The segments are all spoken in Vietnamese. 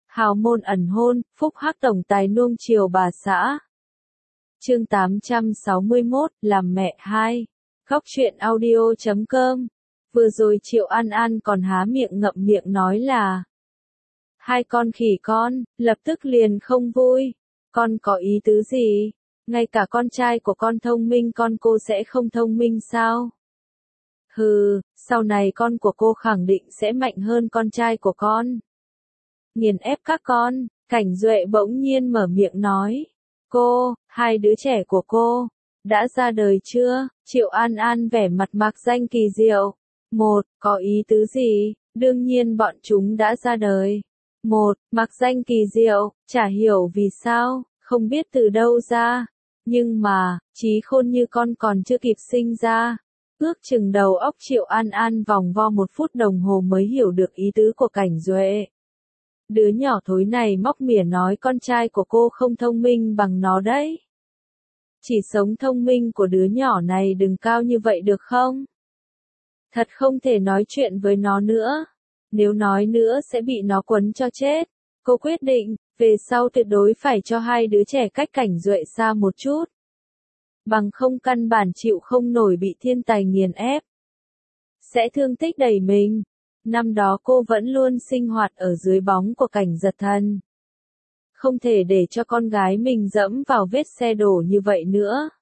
Hào môn ẩn hôn, phúc hắc tổng tài nuông chiều bà xã. Chương 861, làm mẹ 2. Góc truyện audio.com. Vừa rồi Triệu An An còn há miệng ngậm miệng nói là hai con khỉ con, lập tức liền không vui. Con có ý tứ gì? Ngay cả con trai của con thông minh con cô sẽ không thông minh sao? Hừ, sau này con của cô khẳng định sẽ mạnh hơn con trai của con. Nghiền ép các con, Cảnh Duệ bỗng nhiên mở miệng nói. Cô, hai đứa trẻ của cô, đã ra đời chưa? Triệu An An vẻ mặt mạc danh kỳ diệu. Một, có ý tứ gì? Đương nhiên bọn chúng đã ra đời. Một, mạc danh kỳ diệu, chả hiểu vì sao, không biết từ đâu ra. Nhưng mà, trí khôn như con còn chưa kịp sinh ra. Ước chừng đầu óc Triệu An An vòng vo 1 phút đồng hồ mới hiểu được ý tứ của Cảnh Duệ. Đứa nhỏ thối này móc mỉa nói con trai của cô không thông minh bằng nó đấy. Chỉ sống thông minh của đứa nhỏ này đừng cao như vậy được không? Thật không thể nói chuyện với nó nữa. Nếu nói nữa sẽ bị nó quấn cho chết. Cô quyết định, về sau tuyệt đối phải cho hai đứa trẻ cách Cảnh Duệ xa một chút. Bằng không căn bản chịu không nổi bị thiên tài nghiền ép. Sẽ thương tích đầy mình. Năm đó cô vẫn luôn sinh hoạt ở dưới bóng của Cảnh Giật Thần. Không thể để cho con gái mình dẫm vào vết xe đổ như vậy nữa.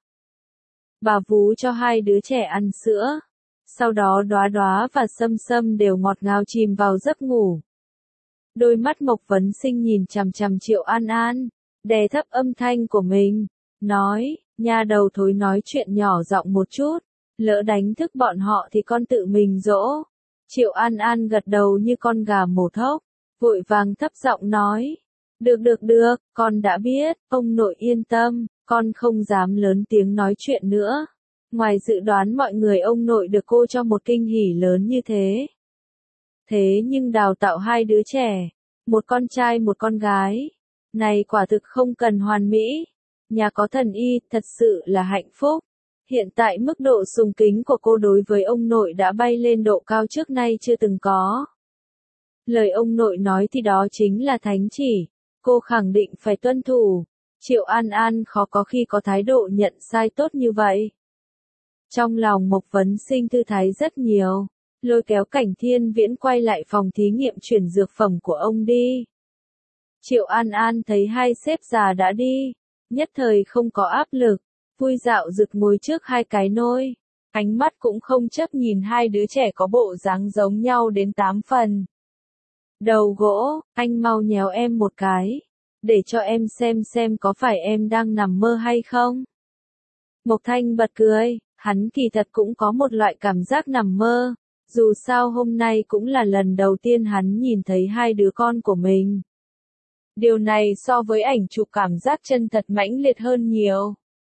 Bà vú cho hai đứa trẻ ăn sữa. Sau đó Đóa Đóa và Sâm Sâm đều ngọt ngào chìm vào giấc ngủ. Đôi mắt Mộc Vấn Sinh nhìn chằm chằm Triệu An An, đè thấp âm thanh của mình, nói, nha đầu thối nói chuyện nhỏ giọng một chút, lỡ đánh thức bọn họ thì con tự mình dỗ. Triệu An An gật đầu như con gà mổ thóc, vội vàng thấp giọng nói, được, con đã biết, ông nội yên tâm, con không dám lớn tiếng nói chuyện nữa. Ngoài dự đoán mọi người ông nội được cô cho một kinh hỉ lớn như thế. Thế nhưng đào tạo hai đứa trẻ, một con trai một con gái, này quả thực không cần hoàn mỹ. Nhà có thần y, thật sự là hạnh phúc. Hiện tại mức độ sùng kính của cô đối với ông nội đã bay lên độ cao trước nay chưa từng có. Lời ông nội nói thì đó chính là thánh chỉ, cô khẳng định phải tuân thủ. Triệu An An khó có khi có thái độ nhận sai tốt như vậy. Trong lòng Mộc Vấn Sinh thư thái rất nhiều, lôi kéo Cảnh Thiên Viễn quay lại phòng thí nghiệm chuyển dược phẩm của ông đi. Triệu An An thấy hai sếp già đã đi, nhất thời không có áp lực, vui dạo rực ngồi trước hai cái nôi, ánh mắt cũng không chấp nhìn hai đứa trẻ có bộ dáng giống nhau đến 8 phần. Đầu gỗ, anh mau nhéo em một cái, để cho em xem có phải em đang nằm mơ hay không. Mộc Thanh bật cười, hắn kỳ thật cũng có một loại cảm giác nằm mơ, dù sao hôm nay cũng là lần đầu tiên hắn nhìn thấy hai đứa con của mình. Điều này so với ảnh chụp cảm giác chân thật mãnh liệt hơn nhiều.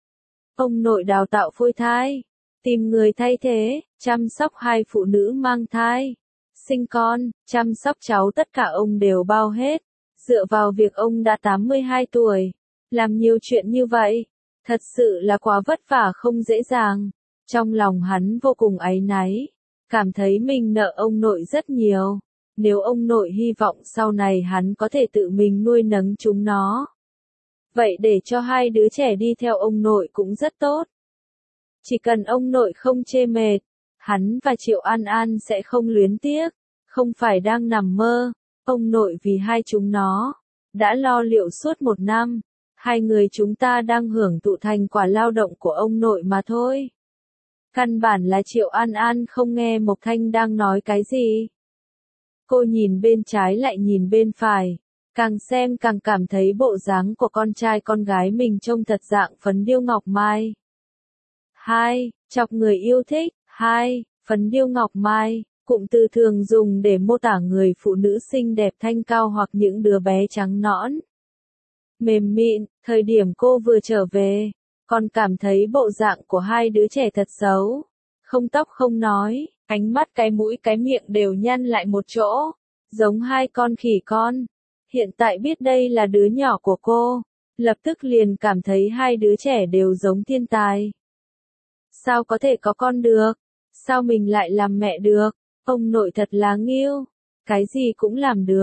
Ông nội đào tạo phôi thai, tìm người thay thế, chăm sóc hai phụ nữ mang thai, sinh con, chăm sóc cháu tất cả ông đều bao hết. Dựa vào việc ông đã 82 tuổi, làm nhiều chuyện như vậy, thật sự là quá vất vả không dễ dàng. Trong lòng hắn vô cùng áy náy, cảm thấy mình nợ ông nội rất nhiều. Nếu ông nội hy vọng sau này hắn có thể tự mình nuôi nấng chúng nó, vậy để cho hai đứa trẻ đi theo ông nội cũng rất tốt. Chỉ cần ông nội không chê mệt, hắn và Triệu An An sẽ không luyến tiếc, không phải đang nằm mơ. Ông nội vì hai chúng nó đã lo liệu suốt 1 năm, hai người chúng ta đang hưởng thụ thành quả lao động của ông nội mà thôi. Căn bản là Triệu An An không nghe Mộc Thanh đang nói cái gì. Cô nhìn bên trái lại nhìn bên phải, càng xem càng cảm thấy bộ dáng của con trai con gái mình trông thật dạng phấn điêu ngọc mai. 2. Chọc người yêu thích. 2. Phấn điêu ngọc mai, cụm từ thường dùng để mô tả người phụ nữ xinh đẹp thanh cao hoặc những đứa bé trắng nõn, mềm mịn. Thời điểm cô vừa trở về, còn cảm thấy bộ dạng của hai đứa trẻ thật xấu. Không tóc không nói, ánh mắt cái mũi cái miệng đều nhăn lại một chỗ, giống hai con khỉ con. Hiện tại biết đây là đứa nhỏ của cô, lập tức liền cảm thấy hai đứa trẻ đều giống thiên tài. Sao có thể có con được? Sao mình lại làm mẹ được? Ông nội thật là nghiêu, cái gì cũng làm được.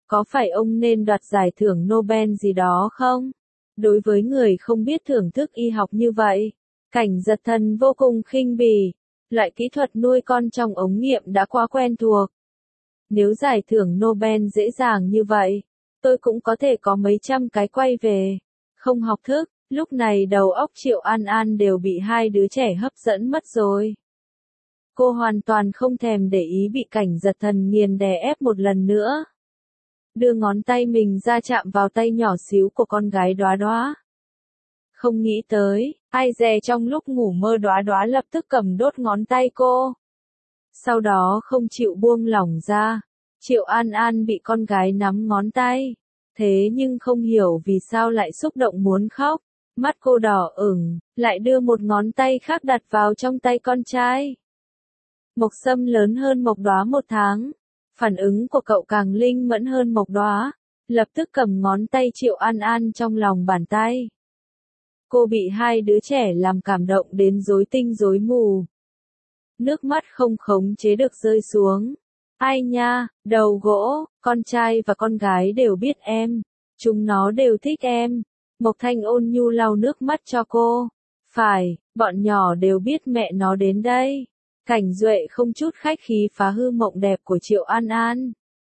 Có phải ông nên đoạt giải thưởng Nobel gì đó không? Đối với người không biết thưởng thức y học như vậy, Cảnh Giật Thần vô cùng khinh bỉ. Loại kỹ thuật nuôi con trong ống nghiệm đã quá quen thuộc. Nếu giải thưởng Nobel dễ dàng như vậy, tôi cũng có thể có mấy trăm cái quay về. Không học thức, lúc này đầu óc Triệu An An đều bị hai đứa trẻ hấp dẫn mất rồi. Cô hoàn toàn không thèm để ý bị Cảnh Giật Thần nghiền đè ép một lần nữa. Đưa ngón tay mình ra chạm vào tay nhỏ xíu của con gái Đóa Đóa. Không nghĩ tới, ai dè trong lúc ngủ mơ Đóa Đóa lập tức cầm đốt ngón tay cô. Sau đó không chịu buông lỏng ra, Triệu An An bị con gái nắm ngón tay. Thế nhưng không hiểu vì sao lại xúc động muốn khóc, mắt cô đỏ ửng, lại đưa một ngón tay khác đặt vào trong tay con trai. Mộc Sâm lớn hơn Mộc Đóa 1 tháng, phản ứng của cậu càng linh mẫn hơn Mộc Đóa, lập tức cầm ngón tay Triệu An An trong lòng bàn tay. Cô bị hai đứa trẻ làm cảm động đến rối tinh rối mù. Nước mắt không khống chế được rơi xuống. Ai nha, đầu gỗ, con trai và con gái đều biết em. Chúng nó đều thích em. Mộc Thanh ôn nhu lau nước mắt cho cô. Phải, bọn nhỏ đều biết mẹ nó đến đây. Cảnh Duệ không chút khách khí phá hư mộng đẹp của Triệu An An.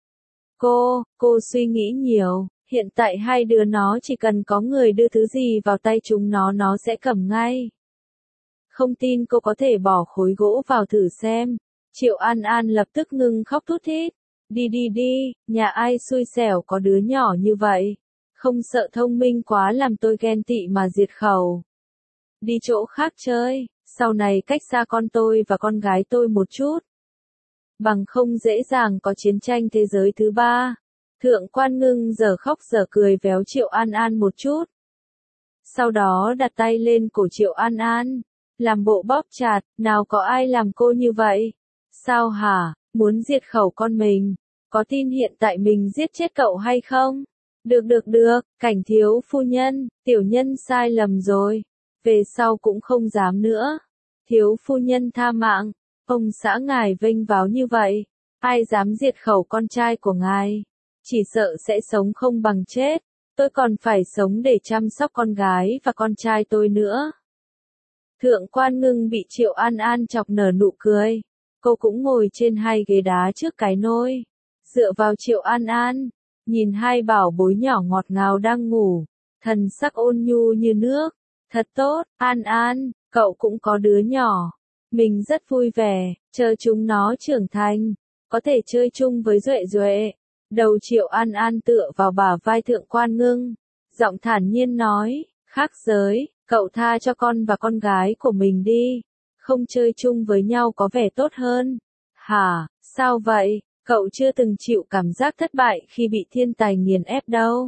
Cô suy nghĩ nhiều. Hiện tại hai đứa nó chỉ cần có người đưa thứ gì vào tay chúng nó sẽ cầm ngay. Không tin cô có thể bỏ khối gỗ vào thử xem. Triệu An An lập tức ngừng khóc thút thít. Đi, nhà ai xui xẻo có đứa nhỏ như vậy. Không sợ thông minh quá làm tôi ghen tị mà diệt khẩu. Đi chỗ khác chơi, sau này cách xa con tôi và con gái tôi một chút. Bằng không dễ dàng có chiến tranh thế giới thứ 3. Thượng Quan Ngưng giờ khóc giờ cười véo Triệu An An một chút. Sau đó đặt tay lên cổ Triệu An An. Làm bộ bóp chặt, nào có ai làm cô như vậy? Sao hả, muốn diệt khẩu con mình? Có tin hiện tại mình giết chết cậu hay không? Được, Cảnh thiếu phu nhân, tiểu nhân sai lầm rồi. Về sau cũng không dám nữa. Thiếu phu nhân tha mạng, ông xã ngài vênh váo như vậy. Ai dám diệt khẩu con trai của ngài? Chỉ sợ sẽ sống không bằng chết. Tôi còn phải sống để chăm sóc con gái và con trai tôi nữa. Thượng Quan Ngưng bị Triệu An An chọc nở nụ cười. Cô cũng ngồi trên hai ghế đá trước cái nôi. Dựa vào Triệu An An. Nhìn hai bảo bối nhỏ ngọt ngào đang ngủ. Thần sắc ôn nhu như nước. Thật tốt, An An, cậu cũng có đứa nhỏ. Mình rất vui vẻ, chờ chúng nó trưởng thành. Có thể chơi chung với Duệ. Đầu Triệu An An tựa vào bả vai Thượng Quan Ngưng. Giọng thản nhiên nói, khác giới, cậu tha cho con và con gái của mình đi. Không chơi chung với nhau có vẻ tốt hơn. Hả, sao vậy? Cậu chưa từng chịu cảm giác thất bại khi bị thiên tài nghiền ép đâu.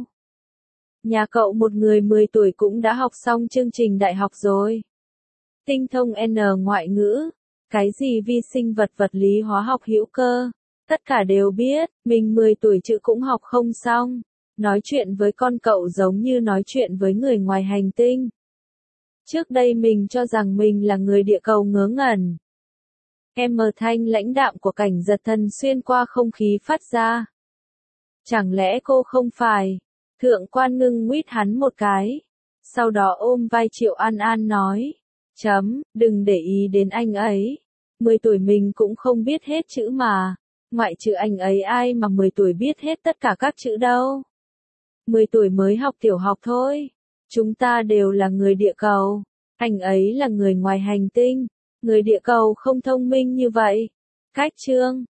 Nhà cậu một người 10 tuổi cũng đã học xong chương trình đại học rồi. Tinh thông N ngoại ngữ, cái gì vi sinh vật vật lý hóa học hữu cơ, tất cả đều biết, mình 10 tuổi chữ cũng học không xong. Nói chuyện với con cậu giống như nói chuyện với người ngoài hành tinh. Trước đây mình cho rằng mình là người địa cầu ngớ ngẩn. Âm thanh lãnh đạm của Cảnh Giật Thần xuyên qua không khí phát ra. Chẳng lẽ cô không phải? Thượng Quan Ngưng nguyết hắn một cái. Sau đó ôm vai Triệu An An nói. Đừng để ý đến anh ấy. 10 tuổi mình cũng không biết hết chữ mà. Ngoại trừ anh ấy ai mà 10 tuổi biết hết tất cả các chữ đâu. 10 tuổi mới học tiểu học thôi. Chúng ta đều là người địa cầu. Anh ấy là người ngoài hành tinh. Người địa cầu không thông minh như vậy. Cách chương.